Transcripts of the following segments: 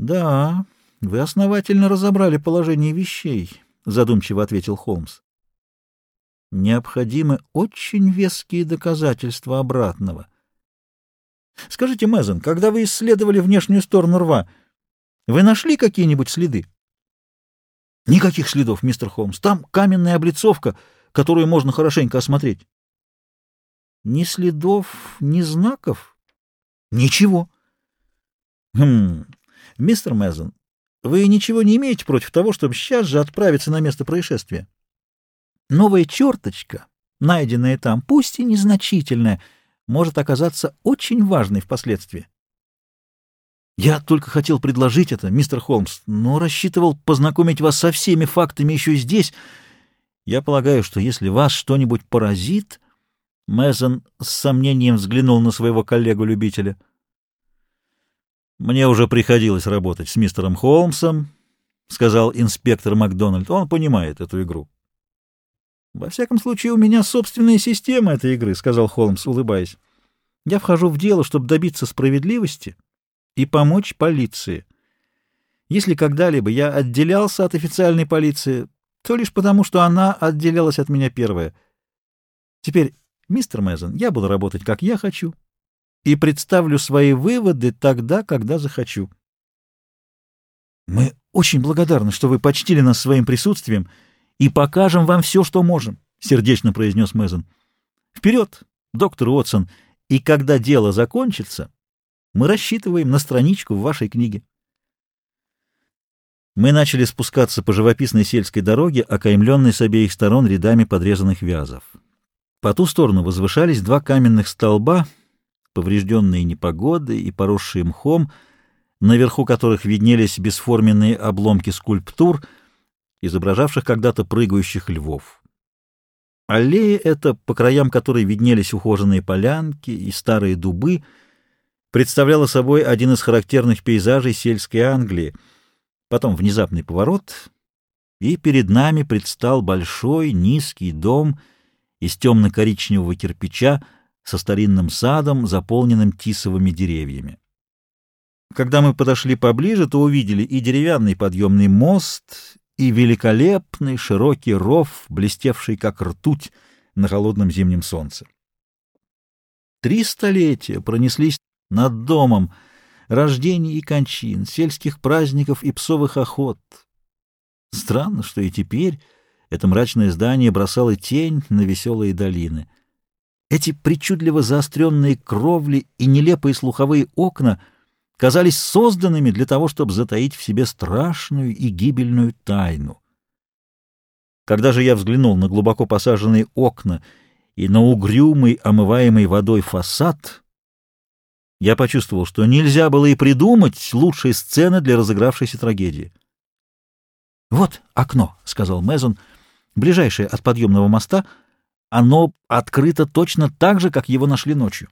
Да, вы основательно разобрали положение вещей, задумчиво ответил Холмс. Необходимы очень веские доказательства обратного. Скажите, Мезон, когда вы исследовали внешнюю сторону рва, вы нашли какие-нибудь следы? Никаких следов, мистер Холмс. Там каменная облицовка, которую можно хорошенько осмотреть. Ни следов, ни знаков? Ничего. Мистер Мезон, вы ничего не имеете против того, чтобы сейчас же отправиться на место происшествия? Новая черточка, найденная там, пусть и незначительная, может оказаться очень важной впоследствии. Я только хотел предложить это, мистер Холмс, но рассчитывал познакомить вас со всеми фактами еще здесь. Я полагаю, что если вас что-нибудь поразит... Мезон с сомнением взглянул на своего коллегу-любителя. «Мне уже приходилось работать с мистером Холмсом», — сказал инспектор Макдональд. «Он понимает эту игру». «Во всяком случае, у меня собственная система этой игры», — сказал Холмс, улыбаясь. «Я вхожу в дело, чтобы добиться справедливости и помочь полиции. Если когда-либо я отделялся от официальной полиции, то лишь потому, что она отделялась от меня первая. Теперь, мистер Мезон, я буду работать, как я хочу, и представлю свои выводы тогда, когда захочу». «Мы очень благодарны, что вы почтили нас своим присутствием, и покажем вам все, что можем», — сердечно произнес Мезон. «Вперед, доктор Уотсон, и когда дело закончится, мы рассчитываем на страничку в вашей книге». Мы начали спускаться по живописной сельской дороге, окаймленной с обеих сторон рядами подрезанных вязов. По ту сторону возвышались два каменных столба, поврежденные непогодой и поросшие мхом, наверху которых виднелись бесформенные обломки скульптур, изображавших когда-то прыгающих львов. Аллея эта, по краям которой виднелись ухоженные полянки и старые дубы, представляла собой один из характерных пейзажей сельской Англии. Потом внезапный поворот, и перед нами предстал большой низкий дом из темно-коричневого кирпича со старинным садом, заполненным тисовыми деревьями. Когда мы подошли поближе, то увидели и деревянный подъемный мост, и великолепный широкий ров, блестевший как ртуть на холодном зимнем солнце. 3 столетия пронеслись над домом рождений и кончин, сельских праздников и псовых охот. Странно, что и теперь это мрачное здание бросало тень на веселые долины. Эти причудливо заостренные кровли и нелепые слуховые окна казались созданными для того, чтобы затаить в себе страшную и гибельную тайну. Когда же я взглянул на глубоко посаженные окна и на угрюмый, омываемый водой фасад, я почувствовал, что нельзя было и придумать лучшей сцены для разыгравшейся трагедии. «Вот окно», — сказал Мезон, — «ближайшее от подъемного моста. Оно открыто точно так же, как его нашли ночью».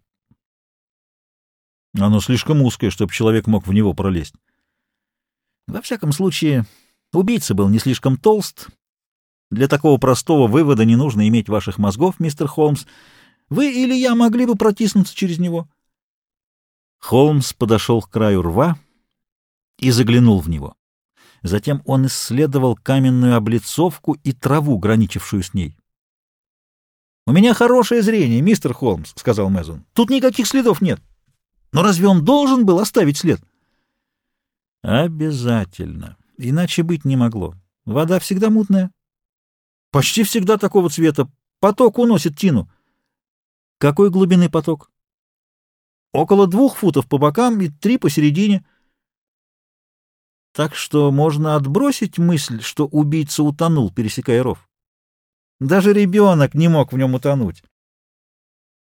«Оно слишком узкое, чтобы человек мог в него пролезть». «Во всяком случае, убийца был не слишком толст. Для такого простого вывода не нужно иметь ваших мозгов, мистер Холмс. Вы или я могли бы протиснуться через него». Холмс подошел к краю рва и заглянул в него. Затем он исследовал каменную облицовку и траву, граничившую с ней. «У меня хорошее зрение, мистер Холмс», — сказал Мезон. «Тут никаких следов нет. Но разве он должен был оставить след?» «Обязательно. Иначе быть не могло. Вода всегда мутная». «Почти всегда такого цвета. Поток уносит тину». «Какой глубины поток?» «Около 2 футов по бокам и 3 посередине». Так что можно отбросить мысль, что убийца утонул, пересекая ров. Даже ребенок не мог в нем утонуть.